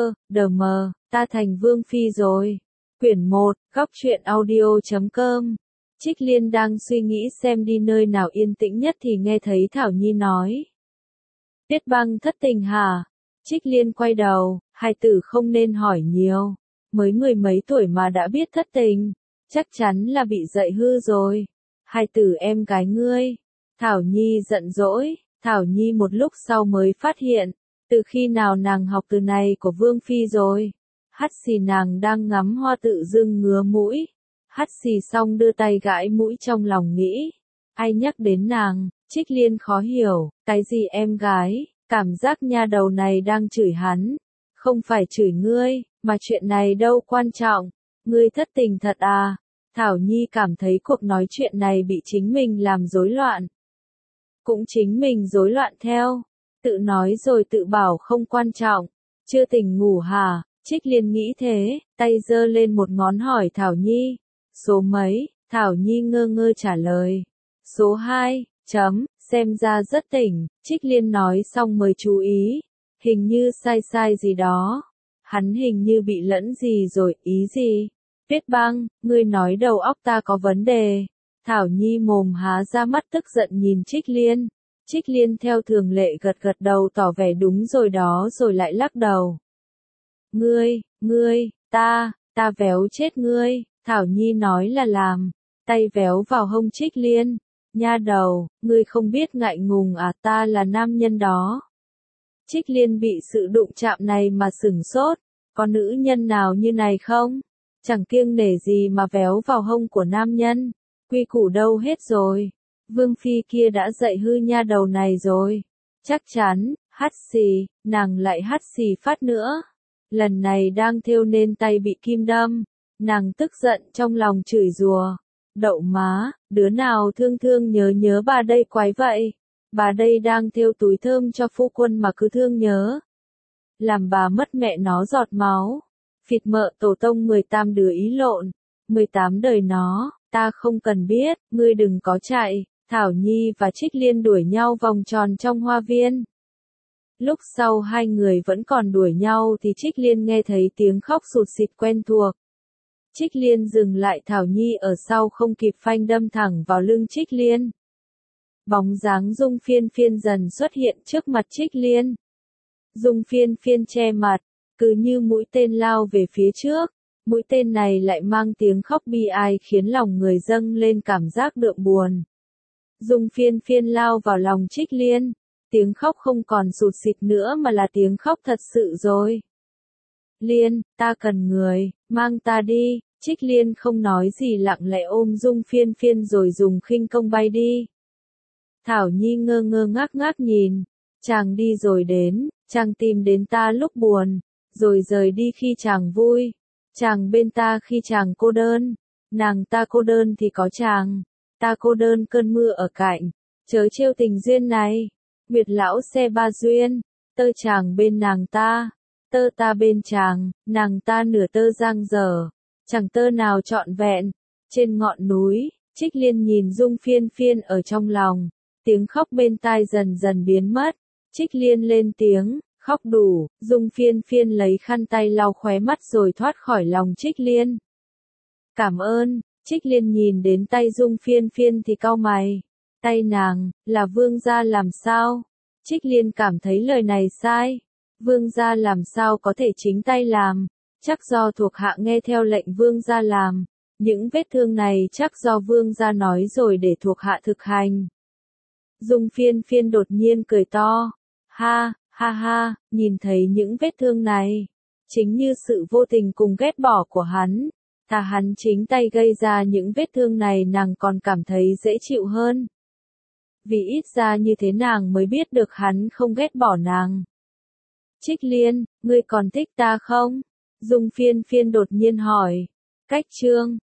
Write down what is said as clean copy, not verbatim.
đờ mờ, ta thành vương phi rồi. Quyển 1, góc truyện audio.com. Trích Liên đang suy nghĩ xem đi nơi nào yên tĩnh nhất thì nghe thấy Thảo Nhi nói. Tuyết Băng thất tình hả? Trích Liên quay đầu, hai tử không nên hỏi nhiều. Mới 10 mấy tuổi mà đã biết thất tình, chắc chắn là bị dạy hư rồi. Hai tử em gái ngươi. Thảo Nhi giận dỗi, Thảo Nhi một lúc sau mới phát hiện, từ khi nào nàng học từ này của Vương Phi rồi. Hắt xì nàng đang ngắm hoa tự dưng ngứa mũi. Hắt xì xong đưa tay gãi mũi trong lòng nghĩ. Ai nhắc đến nàng, Trích Liên khó hiểu, cái gì em gái, cảm giác nha đầu này đang chửi hắn. Không phải chửi ngươi, mà chuyện này đâu quan trọng. Ngươi thất tình thật à? Thảo Nhi cảm thấy cuộc nói chuyện này bị chính mình làm rối loạn. Cũng chính mình rối loạn theo. Tự nói rồi tự bảo không quan trọng. Chưa tỉnh ngủ hả? Trích Liên nghĩ thế, tay giơ lên một ngón hỏi Thảo Nhi. Số mấy? Thảo Nhi ngơ ngơ trả lời. Số 2, xem ra rất tỉnh. Trích Liên nói xong mới chú ý. Hình như sai gì đó. Hắn hình như bị lẫn gì rồi, ý gì? Tuyết Băng, ngươi nói đầu óc ta có vấn đề. Thảo Nhi mồm há ra mắt tức giận nhìn Trích Liên. Trích Liên theo thường lệ gật đầu tỏ vẻ đúng rồi đó rồi lại lắc đầu. Ngươi, ta véo chết ngươi. Thảo Nhi nói là làm. Tay véo vào hông Trích Liên. Nha đầu, ngươi không biết ngại ngùng à, ta là nam nhân đó. Trích Liên bị sự đụng chạm này mà sửng sốt. Có nữ nhân nào như này không? Chẳng kiêng nể gì mà véo vào hông của nam nhân. Quy củ đâu hết rồi. Vương Phi kia đã dạy hư nha đầu này rồi. Chắc chắn, hắt xì, nàng lại hắt xì phát nữa. Lần này đang thêu nên tay bị kim đâm. Nàng tức giận trong lòng chửi rủa. Đậu má, đứa nào thương nhớ bà đây quái vậy. Bà đây đang thêu túi thơm cho phu quân mà cứ thương nhớ. Làm bà mất mẹ nó giọt máu. Phịt mợ tổ tông 18 đứa ý lộn. 18 đời nó, ta không cần biết, ngươi đừng có chạy. Thảo Nhi và Trích Liên đuổi nhau vòng tròn trong hoa viên. Lúc sau hai người vẫn còn đuổi nhau thì Trích Liên nghe thấy tiếng khóc sụt sịt quen thuộc. Trích Liên dừng lại, Thảo Nhi ở sau không kịp phanh đâm thẳng vào lưng Trích Liên. Bóng dáng Dung Phiên Phiên dần xuất hiện trước mặt Trích Liên. Dung Phiên Phiên che mặt, cứ như mũi tên lao về phía trước. Mũi tên này lại mang tiếng khóc bi ai khiến lòng người dâng lên cảm giác đượm buồn. Dung Phiên Phiên lao vào lòng Trích Liên. Tiếng khóc không còn sụt sịt nữa mà là tiếng khóc thật sự rồi. Liên, ta cần người, mang ta đi. Trích Liên không nói gì lặng lẽ ôm Dung Phiên Phiên rồi dùng khinh công bay đi. Thảo Nhi ngơ ngác nhìn. Chàng đi rồi đến, chàng tìm đến ta lúc buồn, rồi rời đi khi chàng vui. Chàng bên ta khi chàng cô đơn. Nàng ta cô đơn thì có chàng. Ta cô đơn cơn mưa ở cạnh. Chớ trêu tình duyên này. Nguyệt lão xe ba duyên. Tơ chàng bên nàng ta. Tơ ta bên chàng. Nàng ta nửa tơ giang dở. Chẳng tơ nào trọn vẹn. Trên ngọn núi, Trích Liên nhìn Dung Phiên Phiên ở trong lòng. Tiếng khóc bên tai dần dần biến mất. Trích Liên lên tiếng, khóc đủ. Dung Phiên Phiên lấy khăn tay lau khóe mắt rồi thoát khỏi lòng Trích Liên. Cảm ơn. Trích Liên nhìn đến tay Dung Phiên Phiên thì cau mày. Tay nàng, là vương gia làm sao? Trích Liên cảm thấy lời này sai. Vương gia làm sao có thể chính tay làm? Chắc do thuộc hạ nghe theo lệnh vương gia làm. Những vết thương này chắc do vương gia nói rồi để thuộc hạ thực hành. Dung Phiên Phiên đột nhiên cười to. Ha, nhìn thấy những vết thương này. Chính như sự vô tình cùng ghét bỏ của hắn. Thà hắn chính tay gây ra những vết thương này nàng còn cảm thấy dễ chịu hơn. Vì ít ra như thế nàng mới biết được hắn không ghét bỏ nàng. Trích Liên, ngươi còn thích ta không? Dung Phiên Phiên đột nhiên hỏi. Cách chương